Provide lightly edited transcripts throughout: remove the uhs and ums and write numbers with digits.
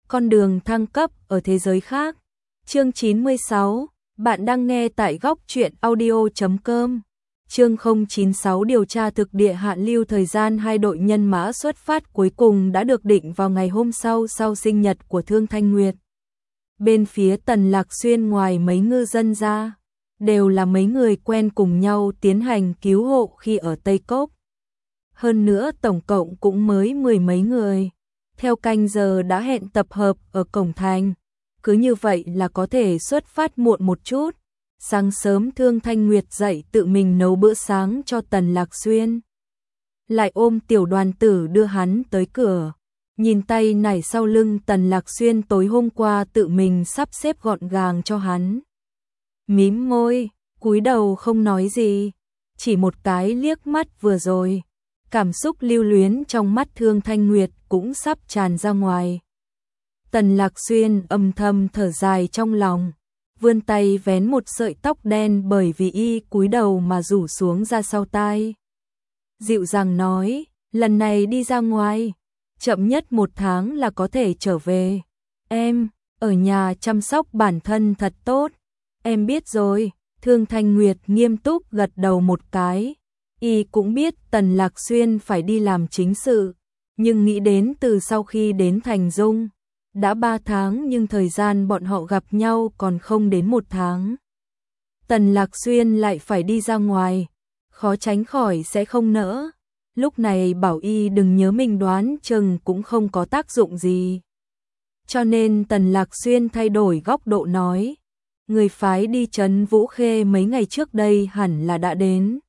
Con đường thăng cấp ở thế giới khác. Chương 96, bạn đang nghe tại góc truyện audio.com. Chương 096 điều tra thực địa hạ lưu. Thời gian hai đội nhân mã xuất phát cuối cùng đã được định vào ngày hôm sau sinh nhật của Thương Thanh Nguyệt. Bên phía Tần Lạc Xuyên ngoài mấy ngư dân ra, đều là mấy người quen cùng nhau tiến hành cứu hộ khi ở Tây Cốc. Hơn nữa tổng cộng cũng mới mười mấy người. Theo canh giờ đã hẹn tập hợp ở cổng thành. Cứ như vậy là có thể xuất phát muộn một chút. Sáng sớm Thương Thanh Nguyệt dậy tự mình nấu bữa sáng cho Tần Lạc Xuyên. Lại ôm Tiểu Đoàn Tử đưa hắn tới cửa. Nhìn tay nải sau lưng Tần Lạc Xuyên tối hôm qua tự mình sắp xếp gọn gàng cho hắn. Mím môi, cúi đầu không nói gì. Chỉ một cái liếc mắt vừa rồi. Cảm xúc lưu luyến trong mắt Thương Thanh Nguyệt cũng sắp tràn ra ngoài. Tần Lạc Xuyên âm thầm thở dài trong lòng, vươn tay vén một sợi tóc đen bởi vì y cúi đầu mà rủ xuống ra sau tai. Dịu dàng nói, lần này đi ra ngoài, chậm nhất 1 tháng là có thể trở về. Em, ở nhà chăm sóc bản thân thật tốt. Em biết rồi. Thương Thanh Nguyệt nghiêm túc gật đầu một cái. Y cũng biết Tần Lạc Xuyên phải đi làm chính sự, nhưng nghĩ đến từ sau khi đến Thành Dung, đã 3 tháng nhưng thời gian bọn họ gặp nhau còn không đến 1 tháng. Tần Lạc Xuyên lại phải đi ra ngoài, khó tránh khỏi sẽ không nỡ. Lúc này bảo y đừng nhớ mình đoán chừng cũng không có tác dụng gì. Cho nên Tần Lạc Xuyên thay đổi góc độ nói, người phái đi trấn Vũ Khê mấy ngày trước đây hẳn là đã đến.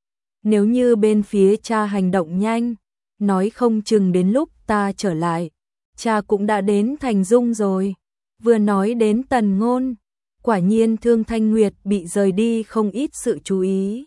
Nếu như bên phía cha hành động nhanh, nói không chừng đến lúc ta trở lại, cha cũng đã đến Thành Dung rồi. Vừa nói đến Tần Ngôn, quả nhiên Thương Thanh Nguyệt bị rời đi không ít sự chú ý.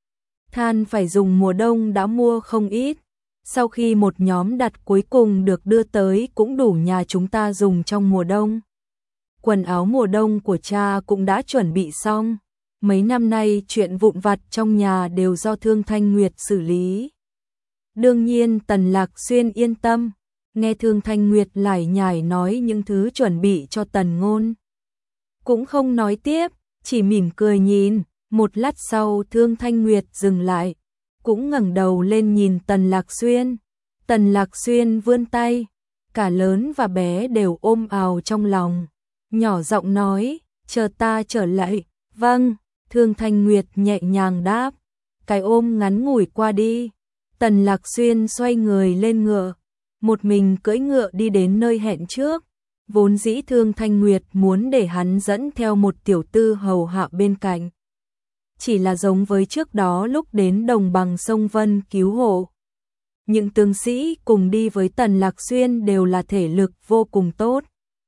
Than phải dùng mùa đông đã mua không ít, sau khi một nhóm đặt cuối cùng được đưa tới cũng đủ nhà chúng ta dùng trong mùa đông. Quần áo mùa đông của cha cũng đã chuẩn bị xong. Mấy năm nay chuyện vụn vặt trong nhà đều do Thương Thanh Nguyệt xử lý. Đương nhiên Tần Lạc Xuyên yên tâm, nghe Thương Thanh Nguyệt lải nhải nói những thứ chuẩn bị cho Tần Ngôn. Cũng không nói tiếp, chỉ mỉm cười nhìn. Một lát sau Thương Thanh Nguyệt dừng lại, cũng ngẩng đầu lên nhìn Tần Lạc Xuyên. Tần Lạc Xuyên vươn tay, cả lớn và bé đều ôm ào trong lòng. Nhỏ giọng nói, chờ ta trở lại. Vâng. Thương Thanh Nguyệt nhẹ nhàng đáp, cái ôm ngắn ngủi qua đi. Tần Lạc Xuyên xoay người lên ngựa, một mình cưỡi ngựa đi đến nơi hẹn trước. Vốn dĩ Thương Thanh Nguyệt muốn để hắn dẫn theo một tiểu tư hầu hạ bên cạnh. Chỉ là giống với trước đó lúc đến đồng bằng sông Vân cứu hộ. Những tướng sĩ cùng đi với Tần Lạc Xuyên đều là thể lực vô cùng tốt.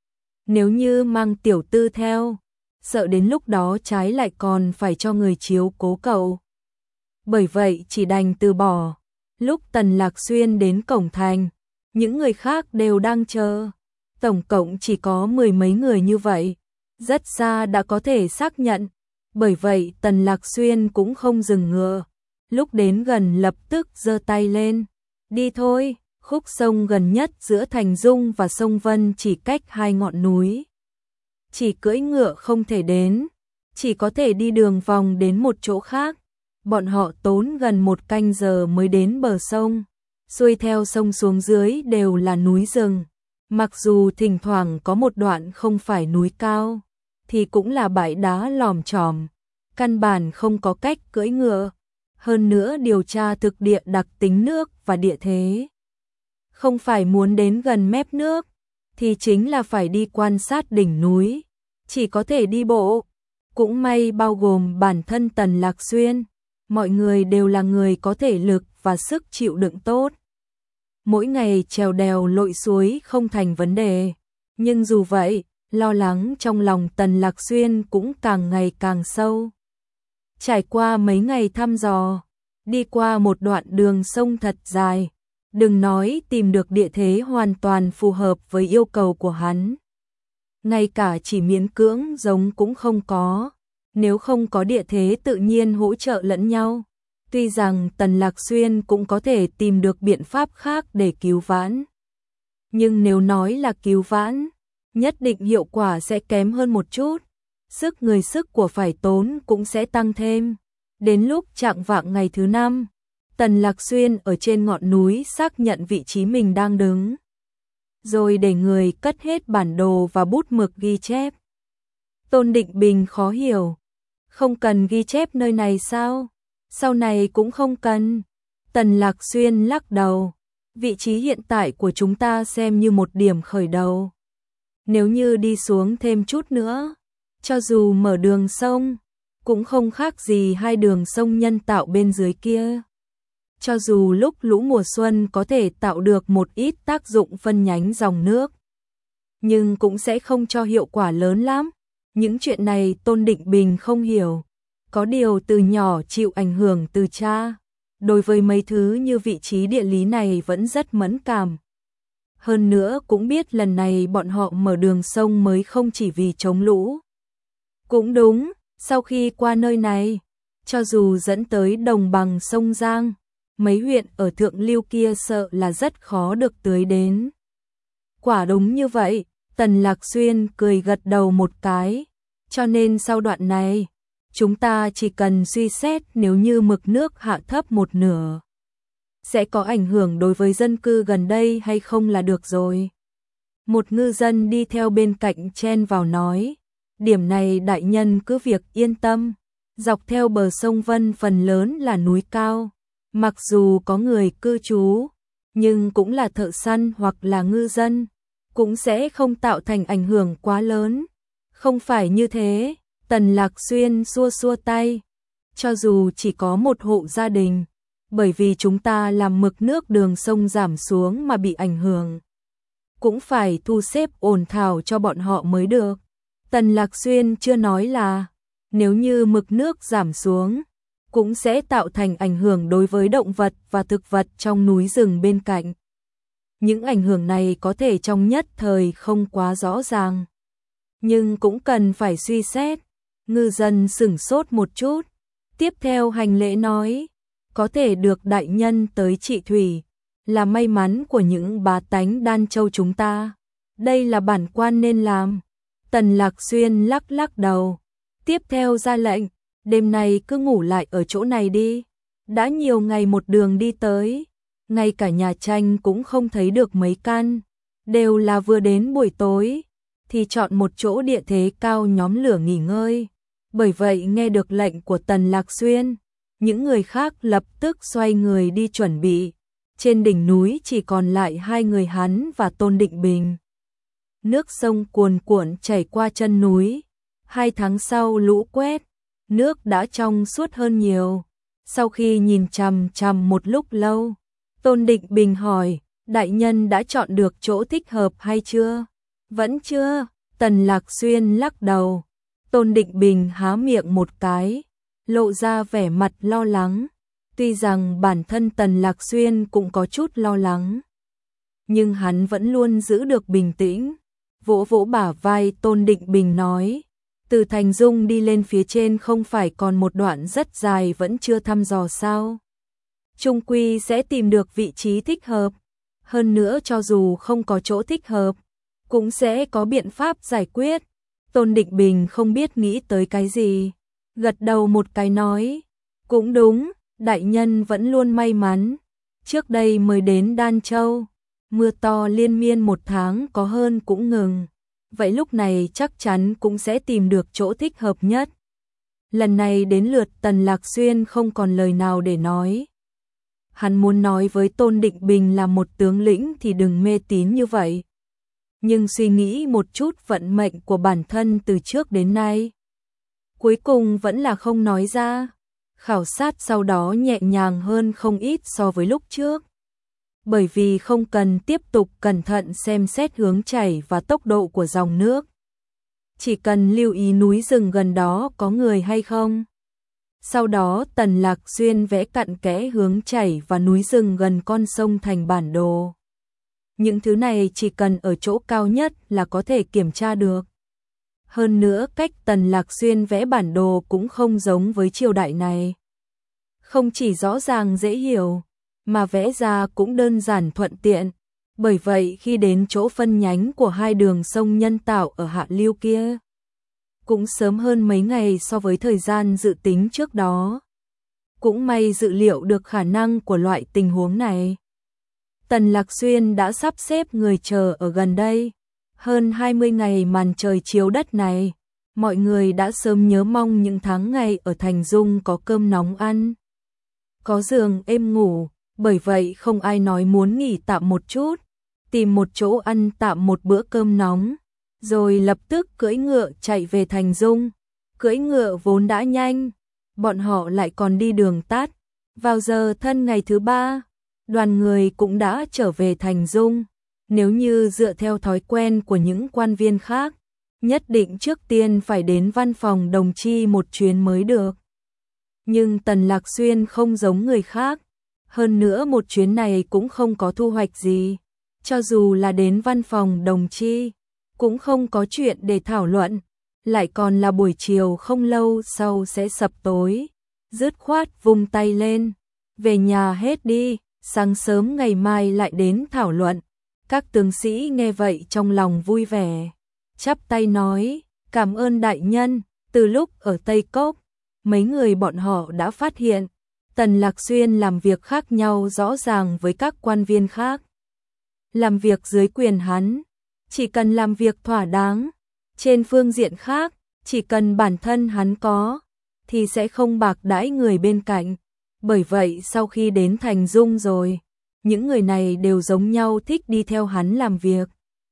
Nếu như mang tiểu tư theo, sợ đến lúc đó trái lại còn phải cho người chiếu cố cậu. Bởi vậy chỉ đành từ bỏ. Lúc Tần Lạc Xuyên đến cổng thành, những người khác đều đang chờ. Tổng cộng chỉ có 10 mấy người như vậy, rất xa đã có thể xác nhận. Bởi vậy Tần Lạc Xuyên cũng không dừng ngựa. Lúc đến gần lập tức giơ tay lên. Đi thôi, khúc sông gần nhất giữa Thành Dung và sông Vân chỉ cách 2 ngọn núi. Chỉ cưỡi ngựa không thể đến, chỉ có thể đi đường vòng đến một chỗ khác. Bọn họ tốn gần 1 canh giờ mới đến bờ sông. Xuôi theo sông xuống dưới đều là núi rừng. Mặc dù thỉnh thoảng có một đoạn không phải núi cao, thì cũng là bãi đá lòm chòm. Căn bản không có cách cưỡi ngựa. Hơn nữa điều tra thực địa đặc tính nước và địa thế. Không phải muốn đến gần mép nước, thì chính là phải đi quan sát đỉnh núi. Chỉ có thể đi bộ. Cũng may bao gồm bản thân Tần Lạc Xuyên, mọi người đều là người có thể lực và sức chịu đựng tốt. Mỗi ngày trèo đèo lội suối không thành vấn đề. Nhưng dù vậy, lo lắng trong lòng Tần Lạc Xuyên cũng càng ngày càng sâu. Trải qua mấy ngày thăm dò, đi qua một đoạn đường sông thật dài, đừng nói tìm được địa thế hoàn toàn phù hợp với yêu cầu của hắn. Ngay cả chỉ miễn cưỡng giống cũng không có, nếu không có địa thế tự nhiên hỗ trợ lẫn nhau. Tuy rằng Tần Lạc Xuyên cũng có thể tìm được biện pháp khác để cứu vãn. Nhưng nếu nói là cứu vãn, nhất định hiệu quả sẽ kém hơn một chút. Sức người sức của phải tốn cũng sẽ tăng thêm. Đến lúc chạng vạng ngày thứ 5, Tần Lạc Xuyên ở trên ngọn núi xác nhận vị trí mình đang đứng. Rồi để người cất hết bản đồ và bút mực ghi chép. Tôn Định Bình khó hiểu. Không cần ghi chép nơi này sao? Sau này cũng không cần. Tần Lạc Xuyên lắc đầu. Vị trí hiện tại của chúng ta xem như một điểm khởi đầu. Nếu như đi xuống thêm chút nữa, cho dù mở đường sông, cũng không khác gì hai đường sông nhân tạo bên dưới kia. Cho dù lúc lũ mùa xuân có thể tạo được một ít tác dụng phân nhánh dòng nước, nhưng cũng sẽ không cho hiệu quả lớn lắm. Những chuyện này Tôn Định Bình không hiểu. Có điều từ nhỏ chịu ảnh hưởng từ cha, đối với mấy thứ như vị trí địa lý này vẫn rất mẫn cảm. Hơn nữa cũng biết lần này bọn họ mở đường sông mới không chỉ vì chống lũ. Cũng đúng, sau khi qua nơi này, cho dù dẫn tới đồng bằng sông Giang, mấy huyện ở thượng lưu kia sợ là rất khó được tưới đến. Quả đúng như vậy, Tần Lạc Xuyên cười gật đầu một cái. Cho nên sau đoạn này, chúng ta chỉ cần suy xét nếu như mực nước hạ thấp một nửa, sẽ có ảnh hưởng đối với dân cư gần đây hay không là được rồi. Một ngư dân đi theo bên cạnh chen vào nói, điểm này đại nhân cứ việc yên tâm, dọc theo bờ sông Vân phần lớn là núi cao, mặc dù có người cư trú, nhưng cũng là thợ săn hoặc là ngư dân, cũng sẽ không tạo thành ảnh hưởng quá lớn. Không phải như thế, Tần Lạc Xuyên xua xua tay, cho dù chỉ có một hộ gia đình, bởi vì chúng ta làm mực nước đường sông giảm xuống mà bị ảnh hưởng, cũng phải thu xếp ổn thỏa cho bọn họ mới được. Tần Lạc Xuyên chưa nói là, nếu như mực nước giảm xuống, cũng sẽ tạo thành ảnh hưởng đối với động vật và thực vật trong núi rừng bên cạnh. Những ảnh hưởng này có thể trong nhất thời không quá rõ ràng, nhưng cũng cần phải suy xét. Ngư dân sửng sốt một chút, tiếp theo hành lễ nói, có thể được đại nhân tới trị thủy, là may mắn của những bá tánh Đan Châu chúng ta. Đây là bản quan nên làm. Tần Lạc Xuyên lắc lắc đầu, tiếp theo ra lệnh, đêm nay cứ ngủ lại ở chỗ này đi. Đã nhiều ngày một đường đi tới, ngay cả nhà tranh cũng không thấy được mấy căn, đều là vừa đến buổi tối, thì chọn một chỗ địa thế cao nhóm lửa nghỉ ngơi. Bởi vậy nghe được lệnh của Tần Lạc Xuyên, những người khác lập tức xoay người đi chuẩn bị. Trên đỉnh núi chỉ còn lại hai người hắn và Tôn Định Bình. Nước sông cuồn cuộn chảy qua chân núi. 2 tháng sau lũ quét, nước đã trong suốt hơn nhiều. Sau khi nhìn chằm chằm một lúc lâu, Tôn Định Bình hỏi, đại nhân đã chọn được chỗ thích hợp hay chưa? Vẫn chưa, Tần Lạc Xuyên lắc đầu. Tôn Định Bình há miệng một cái, lộ ra vẻ mặt lo lắng. Tuy rằng bản thân Tần Lạc Xuyên cũng có chút lo lắng, nhưng hắn vẫn luôn giữ được bình tĩnh. Vỗ vỗ bả vai Tôn Định Bình nói, từ Thành Dung đi lên phía trên không phải còn một đoạn rất dài vẫn chưa thăm dò sao? Trung quy sẽ tìm được vị trí thích hợp. Hơn nữa cho dù không có chỗ thích hợp, cũng sẽ có biện pháp giải quyết. Tôn Định Bình không biết nghĩ tới cái gì, gật đầu một cái nói, cũng đúng, đại nhân vẫn luôn may mắn. Trước đây mới đến Đan Châu, mưa to liên miên 1 tháng có hơn cũng ngừng. Vậy lúc này chắc chắn cũng sẽ tìm được chỗ thích hợp nhất. Lần này đến lượt Tần Lạc Xuyên không còn lời nào để nói. Hắn muốn nói với Tôn Định Bình là một tướng lĩnh thì đừng mê tín như vậy. Nhưng suy nghĩ một chút vận mệnh của bản thân từ trước đến nay, cuối cùng vẫn là không nói ra. Khảo sát sau đó nhẹ nhàng hơn không ít so với lúc trước. Bởi vì không cần tiếp tục cẩn thận xem xét hướng chảy và tốc độ của dòng nước. Chỉ cần lưu ý núi rừng gần đó có người hay không. Sau đó Tần Lạc Xuyên vẽ cặn kẽ hướng chảy và núi rừng gần con sông thành bản đồ. Những thứ này chỉ cần ở chỗ cao nhất là có thể kiểm tra được. Hơn nữa cách Tần Lạc Xuyên vẽ bản đồ cũng không giống với triều đại này. Không chỉ rõ ràng dễ hiểu, mà vẽ ra cũng đơn giản thuận tiện. Bởi vậy khi đến chỗ phân nhánh của hai đường sông nhân tạo ở hạ lưu kia, cũng sớm hơn mấy ngày so với thời gian dự tính trước đó. Cũng may dự liệu được khả năng của loại tình huống này. Tần Lạc Xuyên đã sắp xếp người chờ ở gần đây. Hơn 20 ngày màn trời chiếu đất này, mọi người đã sớm nhớ mong những tháng ngày ở Thành Dung có cơm nóng ăn, có giường êm ngủ, bởi vậy không ai nói muốn nghỉ tạm một chút, tìm một chỗ ăn tạm một bữa cơm nóng, rồi lập tức cưỡi ngựa chạy về Thành Dung. Cưỡi ngựa vốn đã nhanh, bọn họ lại còn đi đường tắt. Vào giờ thân ngày thứ 3, đoàn người cũng đã trở về Thành Dung. Nếu như dựa theo thói quen của những quan viên khác, nhất định trước tiên phải đến văn phòng đồng chi một chuyến mới được. Nhưng Tần Lạc Xuyên không giống người khác, hơn nữa một chuyến này cũng không có thu hoạch gì. Cho dù là đến văn phòng đồng chi, cũng không có chuyện để thảo luận, lại còn là buổi chiều không lâu sau sẽ sập tối. Dứt khoát vung tay lên, về nhà hết đi, sáng sớm ngày mai lại đến thảo luận. Các tướng sĩ nghe vậy trong lòng vui vẻ, chắp tay nói, cảm ơn đại nhân. Từ lúc ở Tây Cốc, mấy người bọn họ đã phát hiện, Tần Lạc Xuyên làm việc khác nhau rõ ràng với các quan viên khác. Làm việc dưới quyền hắn, chỉ cần làm việc thỏa đáng. Trên phương diện khác, chỉ cần bản thân hắn có, thì sẽ không bạc đãi người bên cạnh. Bởi vậy sau khi đến Thành Dung rồi, những người này đều giống nhau thích đi theo hắn làm việc.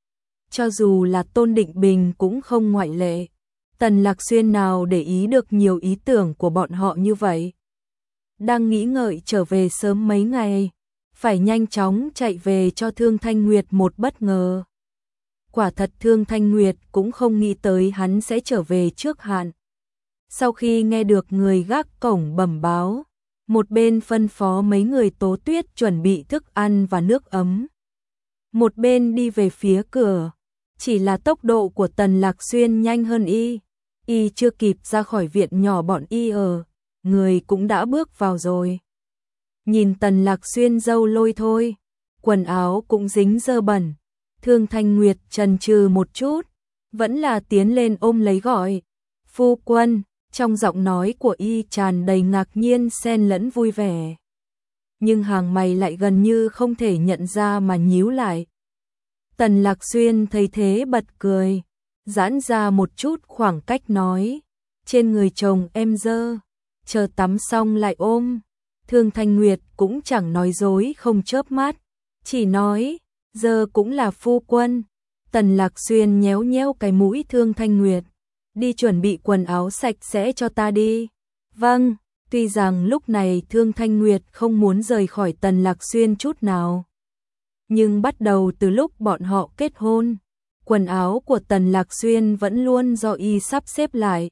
Cho dù là Tôn Định Bình cũng không ngoại lệ. Tần Lạc Xuyên nào để ý được nhiều ý tưởng của bọn họ như vậy. Đang nghĩ ngợi trở về sớm mấy ngày, phải nhanh chóng chạy về cho Thương Thanh Nguyệt một bất ngờ. Quả thật Thương Thanh Nguyệt cũng không nghĩ tới hắn sẽ trở về trước hạn. Sau khi nghe được người gác cổng bẩm báo, một bên phân phó mấy người Tố Tuyết chuẩn bị thức ăn và nước ấm, một bên đi về phía cửa. Chỉ là tốc độ của Tần Lạc Xuyên nhanh hơn y chưa kịp ra khỏi viện nhỏ bọn y ở, người cũng đã bước vào rồi. Nhìn Tần Lạc Xuyên râu lôi thôi, quần áo cũng dính dơ bẩn, Thương Thanh Nguyệt chần chừ một chút, vẫn là tiến lên ôm lấy gọi, phu quân. Trong giọng nói của y tràn đầy ngạc nhiên xen lẫn vui vẻ. Nhưng hàng mày lại gần như không thể nhận ra mà nhíu lại. Tần Lạc Xuyên thấy thế bật cười, giãn ra một chút khoảng cách nói, trên người chồng em dơ, chờ tắm xong lại ôm. Thương Thanh Nguyệt cũng chẳng nói dối không chớp mắt, chỉ nói, giờ cũng là phu quân. Tần Lạc Xuyên nhéo nhéo cái mũi Thương Thanh Nguyệt, đi chuẩn bị quần áo sạch sẽ cho ta đi. Vâng, tuy rằng lúc này Thương Thanh Nguyệt không muốn rời khỏi Tần Lạc Xuyên chút nào. Nhưng bắt đầu từ lúc bọn họ kết hôn, quần áo của Tần Lạc Xuyên vẫn luôn do y sắp xếp lại.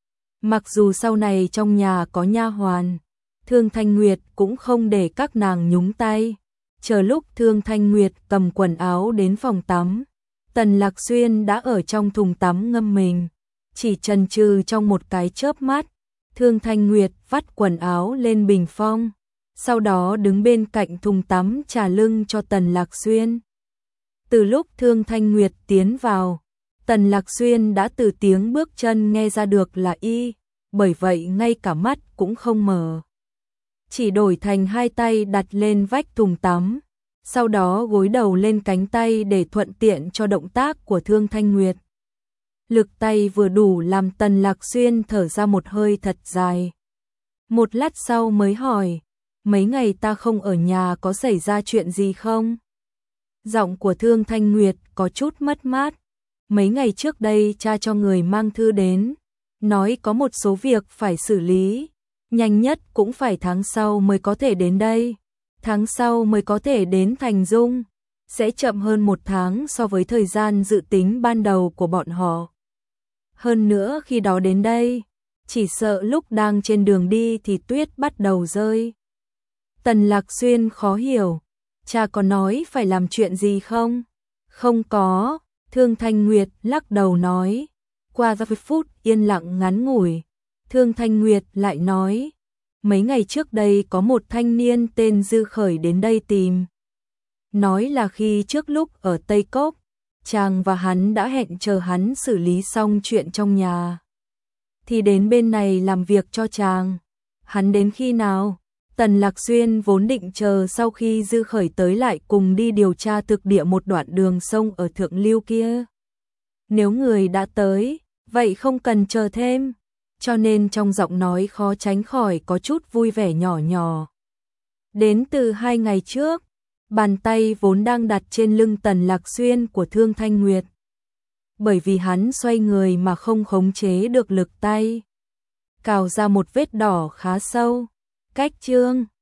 Mặc dù sau này trong nhà có nha hoàn, Thương Thanh Nguyệt cũng không để các nàng nhúng tay. Chờ lúc Thương Thanh Nguyệt cầm quần áo đến phòng tắm, Tần Lạc Xuyên đã ở trong thùng tắm ngâm mình. Chỉ chần chừ trong một cái chớp mắt, Thương Thanh Nguyệt vắt quần áo lên bình phong, sau đó đứng bên cạnh thùng tắm trà lưng cho Tần Lạc Xuyên. Từ lúc Thương Thanh Nguyệt tiến vào, Tần Lạc Xuyên đã từ tiếng bước chân nghe ra được là y, bởi vậy ngay cả mắt cũng không mở. Chỉ đổi thành hai tay đặt lên vách thùng tắm, sau đó gối đầu lên cánh tay để thuận tiện cho động tác của Thương Thanh Nguyệt. Lực tay vừa đủ làm Tần Lạc Xuyên thở ra một hơi thật dài. Một lát sau mới hỏi, mấy ngày ta không ở nhà có xảy ra chuyện gì không? Giọng của Thương Thanh Nguyệt có chút mất mát. Mấy ngày trước đây cha cho người mang thư đến, nói có một số việc phải xử lý, nhanh nhất cũng phải tháng sau mới có thể đến đây. Tháng sau mới có thể đến Thành Dung, sẽ chậm hơn một tháng so với thời gian dự tính ban đầu của bọn họ. Hơn nữa khi đó đến đây, chỉ sợ lúc đang trên đường đi thì tuyết bắt đầu rơi. Tần Lạc Xuyên khó hiểu, cha có nói phải làm chuyện gì không? Không có, Thương Thanh Nguyệt lắc đầu nói. Qua vài phút yên lặng ngắn ngủi, Thương Thanh Nguyệt lại nói, mấy ngày trước đây có một thanh niên tên Dư Khởi đến đây tìm. nói là khi trước lúc ở Tây Cốc, chàng và hắn đã hẹn chờ hắn xử lý xong chuyện trong nhà thì đến bên này làm việc cho chàng. Hắn đến khi nào? Tần Lạc Xuyên vốn định chờ sau khi Dư Khởi tới lại cùng đi điều tra thực địa một đoạn đường sông ở Thượng Lưu kia. Nếu người đã tới, vậy không cần chờ thêm. Cho nên trong giọng nói khó tránh khỏi có chút vui vẻ nhỏ nhỏ. Đến từ 2 ngày trước, bàn tay vốn đang đặt trên lưng Tần Lạc Xuyên của Thương Thanh Nguyệt. Bởi vì hắn xoay người mà không khống chế được lực tay, cào ra một vết đỏ khá sâu. Cách chương